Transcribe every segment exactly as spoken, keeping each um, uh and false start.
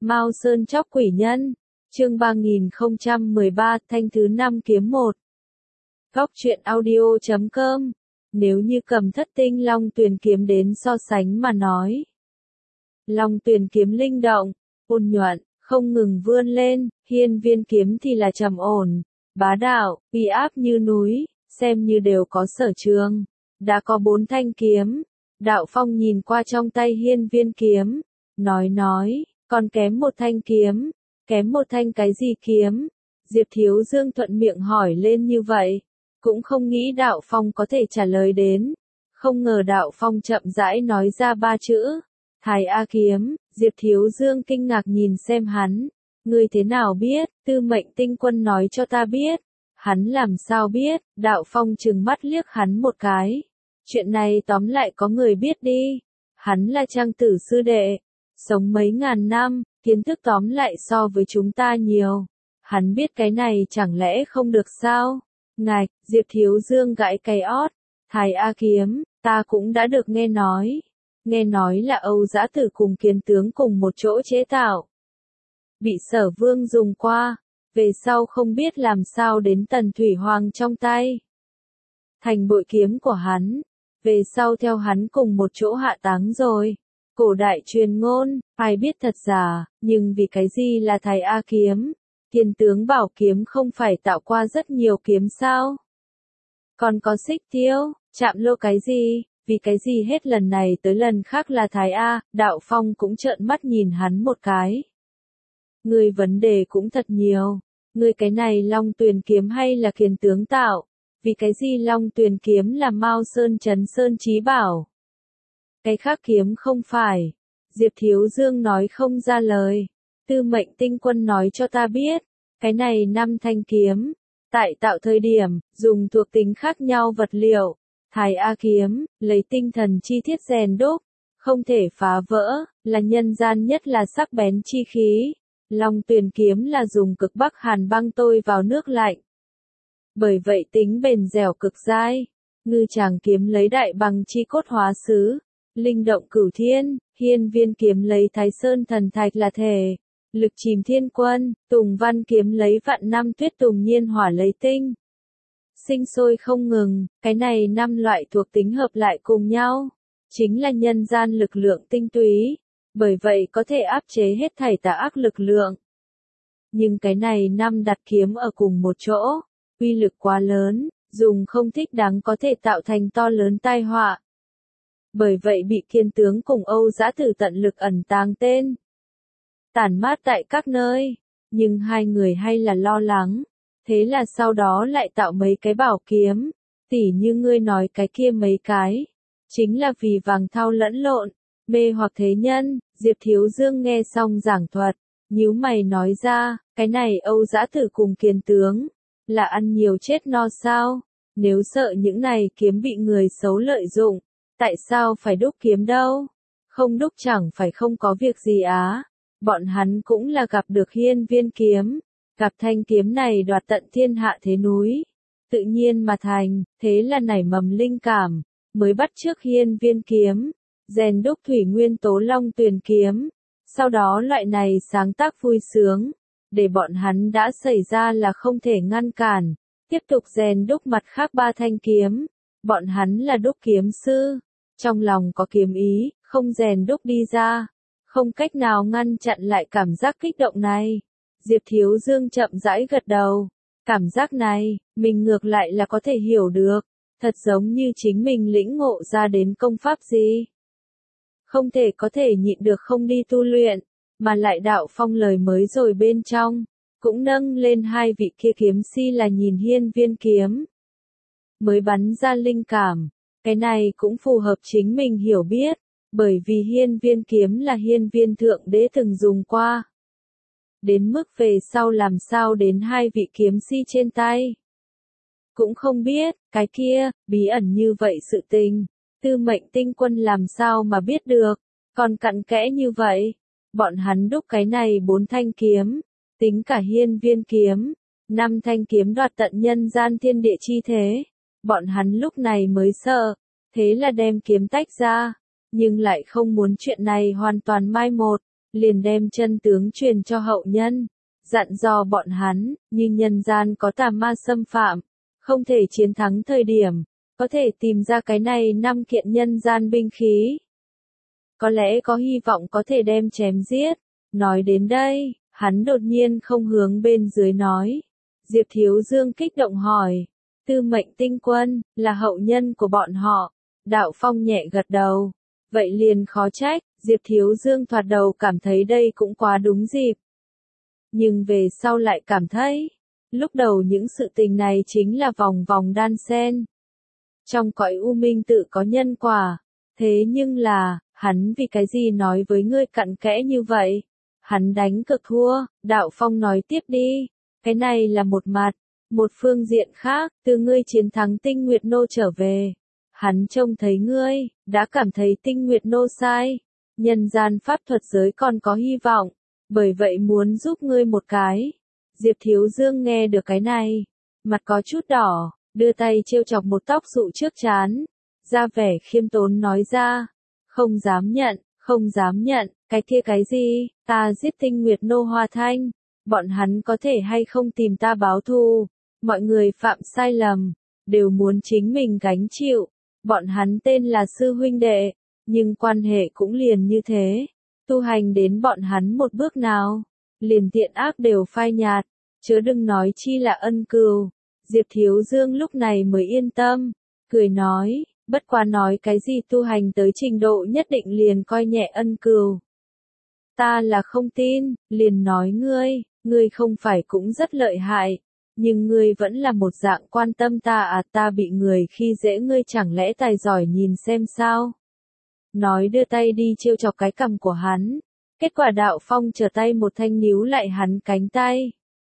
Mao Sơn chóc quỷ nhân, chương ba nghìn không trăm mười ba, thanh thứ năm kiếm một. Góc truyện audio chấm com. Nếu như cầm thất tinh long tuyền kiếm đến so sánh mà nói, long tuyền kiếm linh động, ôn nhuận, không ngừng vươn lên, hiên viên kiếm thì là trầm ổn, bá đạo, uy áp như núi, xem như đều có sở trường. Đã có bốn thanh kiếm, Đạo Phong nhìn qua trong tay hiên viên kiếm, nói nói, còn kém một thanh kiếm, kém một thanh cái gì kiếm? Diệp Thiếu Dương thuận miệng hỏi lên như vậy, cũng không nghĩ Đạo Phong có thể trả lời đến, không ngờ Đạo Phong chậm rãi nói ra ba chữ, Thái A kiếm. Diệp Thiếu Dương kinh ngạc nhìn xem hắn, ngươi thế nào biết? Tư Mệnh Tinh Quân nói cho ta biết. Hắn làm sao biết? Đạo Phong trừng mắt liếc hắn một cái. Chuyện này tóm lại có người biết đi. Hắn là Trang Tử sư đệ, sống mấy ngàn năm, kiến thức tóm lại so với chúng ta nhiều. Hắn biết cái này chẳng lẽ không được sao? Ngạch, Diệp Thiếu Dương gãi cái ót. Thái A kiếm, ta cũng đã được nghe nói. Nghe nói là Âu Dã Tử cùng Kiền tướng cùng một chỗ chế tạo. Bị Sở Vương dùng qua, về sau không biết làm sao đến Tần Thủy Hoàng trong tay. Thành bội kiếm của hắn, về sau theo hắn cùng một chỗ hạ táng rồi. Cổ đại truyền ngôn, ai biết thật giả, nhưng vì cái gì là Thái A kiếm? Kiền tướng bảo kiếm không phải tạo qua rất nhiều kiếm sao? Còn có Xích Tiêu, Chạm Lô cái gì? Vì cái gì hết lần này tới lần khác là Thái A? Đạo Phong cũng trợn mắt nhìn hắn một cái. Ngươi vấn đề cũng thật nhiều. Ngươi cái này Long Tuyền kiếm hay là Kiền tướng tạo? Vì cái gì Long Tuyền kiếm là Mao Sơn Trấn Sơn chí bảo? Cái khác kiếm không phải. Diệp Thiếu Dương nói không ra lời. Tư Mệnh Tinh Quân nói cho ta biết, cái này năm thanh kiếm, tại tạo thời điểm, dùng thuộc tính khác nhau vật liệu. Thái A kiếm, lấy tinh thần chi thiết rèn đúc, không thể phá vỡ, là nhân gian nhất là sắc bén chi khí. Long Tuyền kiếm là dùng cực bắc hàn băng tôi vào nước lạnh. Bởi vậy tính bền dẻo cực dai. Ngư Tràng kiếm lấy đại bằng chi cốt hóa xứ, linh động cửu thiên. Hiên viên kiếm lấy Thái Sơn thần thạch là thể, lực chìm thiên quân. Tùng Văn kiếm lấy vạn năm tuyết tùng nhiên hỏa lấy tinh, sinh sôi không ngừng. Cái này năm loại thuộc tính hợp lại cùng nhau, chính là nhân gian lực lượng tinh túy, bởi vậy có thể áp chế hết thảy tà ác lực lượng. Nhưng cái này năm đặt kiếm ở cùng một chỗ, uy lực quá lớn, dùng không thích đáng có thể tạo thành to lớn tai họa. Bởi vậy bị Kiền tướng cùng Âu Dã Tử tận lực ẩn tàng tên, tản mát tại các nơi, nhưng hai người hay là lo lắng. Thế là sau đó lại tạo mấy cái bảo kiếm, tỉ như ngươi nói cái kia mấy cái, chính là vì vàng thau lẫn lộn, mê hoặc thế nhân. Diệp Thiếu Dương nghe xong giảng thuật, nhíu mày nói ra, cái này Âu Dã Tử cùng Kiền tướng, là ăn nhiều chết no sao? Nếu sợ những này kiếm bị người xấu lợi dụng, tại sao phải đúc kiếm đâu? Không đúc chẳng phải không có việc gì á. Bọn hắn cũng là gặp được hiên viên kiếm, gặp thanh kiếm này đoạt tận thiên hạ thế núi, tự nhiên mà thành, thế là nảy mầm linh cảm, mới bắt chước hiên viên kiếm, rèn đúc thủy nguyên tố Long Tuyền kiếm. Sau đó loại này sáng tác vui sướng, để bọn hắn đã xảy ra là không thể ngăn cản, tiếp tục rèn đúc mặt khác ba thanh kiếm. Bọn hắn là đúc kiếm sư, trong lòng có kiếm ý, không rèn đúc đi ra, không cách nào ngăn chặn lại cảm giác kích động này. Diệp Thiếu Dương chậm rãi gật đầu, cảm giác này, mình ngược lại là có thể hiểu được, thật giống như chính mình lĩnh ngộ ra đến công pháp gì. Không thể có thể nhịn được không đi tu luyện, mà lại Đạo Phong lời mới rồi bên trong, cũng nâng lên hai vị kia kiếm si là nhìn hiên viên kiếm. Mới bắn ra linh cảm, cái này cũng phù hợp chính mình hiểu biết, bởi vì hiên viên kiếm là hiên viên thượng đế từng dùng qua. Đến mức về sau làm sao đến hai vị kiếm si trên tay, cũng không biết. Cái kia, bí ẩn như vậy sự tình, Tư Mệnh Tinh Quân làm sao mà biết được, còn cặn kẽ như vậy. Bọn hắn đúc cái này bốn thanh kiếm, tính cả hiên viên kiếm, năm thanh kiếm đoạt tận nhân gian thiên địa chi thế. Bọn hắn lúc này mới sợ, thế là đem kiếm tách ra, nhưng lại không muốn chuyện này hoàn toàn mai một. liền đem chân tướng truyền cho hậu nhân, dặn dò bọn hắn, như nhân gian có tà ma xâm phạm, không thể chiến thắng thời điểm, có thể tìm ra cái này năm kiện nhân gian binh khí. Có lẽ có hy vọng có thể đem chém giết. Nói đến đây, hắn đột nhiên không hướng bên dưới nói. Diệp Thiếu Dương kích động hỏi, Tư Mệnh Tinh Quân, là hậu nhân của bọn họ. Đạo Phong nhẹ gật đầu. Vậy liền khó trách, Diệp Thiếu Dương thoạt đầu cảm thấy đây cũng quá đúng dịp. Nhưng về sau lại cảm thấy, lúc đầu những sự tình này chính là vòng vòng đan xen. Trong cõi u minh tự có nhân quả, thế nhưng là, hắn vì cái gì nói với ngươi cặn kẽ như vậy? Hắn đánh cực thua, Đạo Phong nói tiếp đi, cái này là một mặt, một phương diện khác, từ ngươi chiến thắng Tinh Nguyệt Nô trở về. Hắn trông thấy ngươi, đã cảm thấy Tinh Nguyệt Nô sai, nhân gian pháp thuật giới còn có hy vọng, bởi vậy muốn giúp ngươi một cái. Diệp Thiếu Dương nghe được cái này, mặt có chút đỏ, đưa tay trêu chọc một tóc sụ trước trán, ra vẻ khiêm tốn nói ra, không dám nhận, không dám nhận, cái kia cái gì, ta giết Tinh Nguyệt Nô Hoa Thanh, bọn hắn có thể hay không tìm ta báo thù, mọi người phạm sai lầm, đều muốn chính mình gánh chịu, bọn hắn tên là sư huynh đệ, nhưng quan hệ cũng liền như thế, tu hành đến bọn hắn một bước nào, liền thiện ác đều phai nhạt, chớ đừng nói chi là ân cừu. Diệp Thiếu Dương lúc này mới yên tâm, cười nói, bất quá nói cái gì tu hành tới trình độ nhất định liền coi nhẹ ân cừu. Ta là không tin, liền nói ngươi, ngươi không phải cũng rất lợi hại, nhưng ngươi vẫn là một dạng quan tâm ta à, ta bị người khi dễ ngươi chẳng lẽ tài giỏi nhìn xem sao. Nói đưa tay đi trêu chọc cái cằm của hắn, kết quả Đạo Phong trở tay một thanh níu lại hắn cánh tay.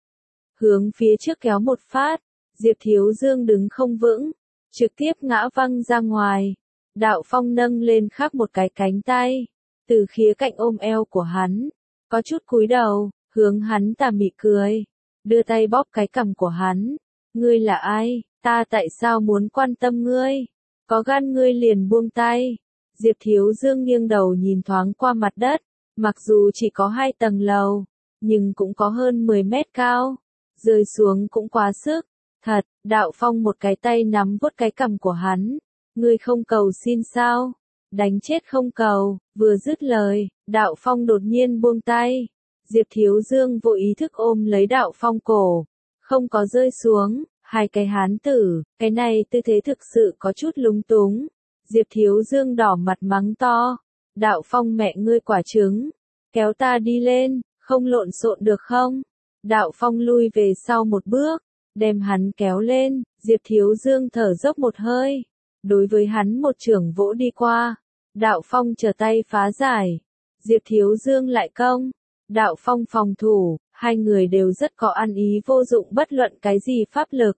Hướng phía trước kéo một phát, Diệp Thiếu Dương đứng không vững, trực tiếp ngã văng ra ngoài. Đạo Phong nâng lên khác một cái cánh tay, từ khía cạnh ôm eo của hắn, có chút cúi đầu, hướng hắn tà mị cười, đưa tay bóp cái cằm của hắn. Ngươi là ai, ta tại sao muốn quan tâm ngươi, có gan ngươi liền buông tay. Diệp Thiếu Dương nghiêng đầu nhìn thoáng qua mặt đất, mặc dù chỉ có hai tầng lầu, nhưng cũng có hơn mười mét cao, rơi xuống cũng quá sức. Thật, Đạo Phong một cái tay nắm vuốt cái cằm của hắn, ngươi không cầu xin sao, đánh chết không cầu, vừa dứt lời, Đạo Phong đột nhiên buông tay, Diệp Thiếu Dương vô ý thức ôm lấy Đạo Phong cổ, không có rơi xuống, hai cái hán tử, cái này tư thế thực sự có chút lúng túng, Diệp Thiếu Dương đỏ mặt mắng to, Đạo Phong mẹ ngươi quả trứng, kéo ta đi lên, không lộn xộn được không? Đạo Phong lui về sau một bước, đem hắn kéo lên, Diệp Thiếu Dương thở dốc một hơi, đối với hắn một chưởng vỗ đi qua, Đạo Phong trở tay phá giải, Diệp Thiếu Dương lại công, Đạo Phong phòng thủ, hai người đều rất có ăn ý vô dụng bất luận cái gì pháp lực.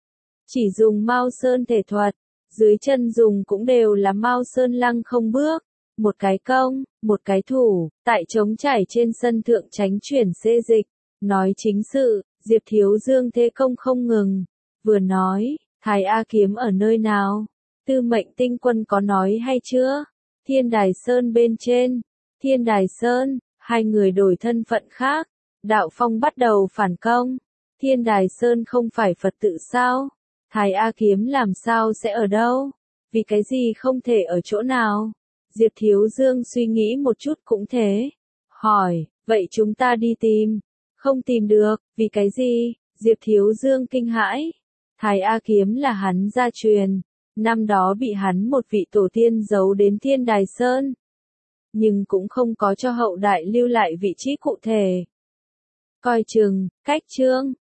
Chỉ dùng Mao Sơn thể thuật, dưới chân dùng cũng đều là Mao Sơn lăng không bước, một cái công, một cái thủ, tại trống trải trên sân thượng tránh chuyển xê dịch, nói chính sự. Diệp Thiếu Dương thế công không ngừng, vừa nói, Thái A kiếm ở nơi nào? Tư Mệnh Tinh Quân có nói hay chưa? Thiên Đài Sơn bên trên, Thiên Đài Sơn, hai người đổi thân phận khác, Đạo Phong bắt đầu phản công, Thiên Đài Sơn không phải Phật tự sao? Thái A kiếm làm sao sẽ ở đâu? Vì cái gì không thể ở chỗ nào? Diệp Thiếu Dương suy nghĩ một chút cũng thế, hỏi, vậy chúng ta đi tìm. Không tìm được, vì cái gì? Diệp Thiếu Dương kinh hãi. Thái A kiếm là hắn gia truyền, năm đó bị hắn một vị tổ tiên giấu đến Thiên Đài Sơn, nhưng cũng không có cho hậu đại lưu lại vị trí cụ thể. Coi chừng, cách chương,